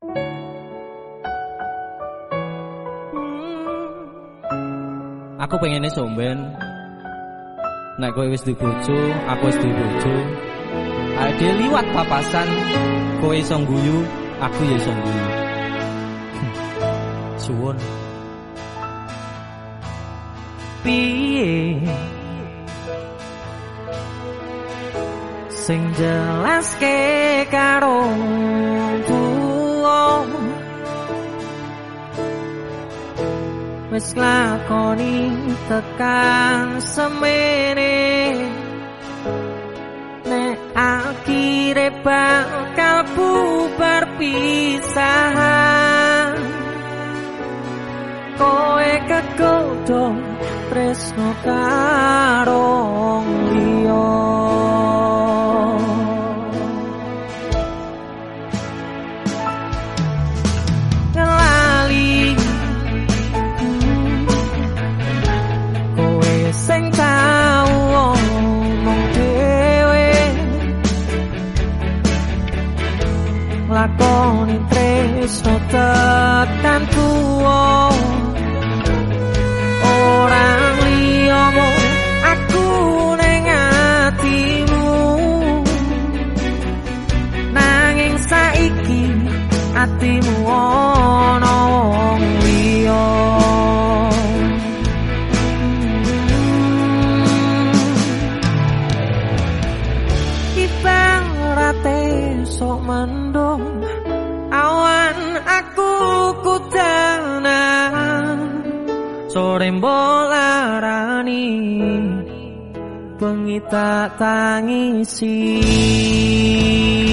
Aku pengennya somben nek kowe wis duwe bojo, aku wis duwe bojo. Ade liwat papasan, kowe iso guyu, aku ya iso guyu. Suwun. Piye sing jelaske karo wong wis lakoni tekan semene nek akhire bakal bubar pisahan kowe kegodhong tresno karo liya ngelali kowe sing tau omong dhewe lakoni tresno tekan tuwa orang liyamu aku ning atimu nanging saiki atimu ana wong liya ibarate sok mendung awan aku kudanan sore mbolarani bengi tak tangisi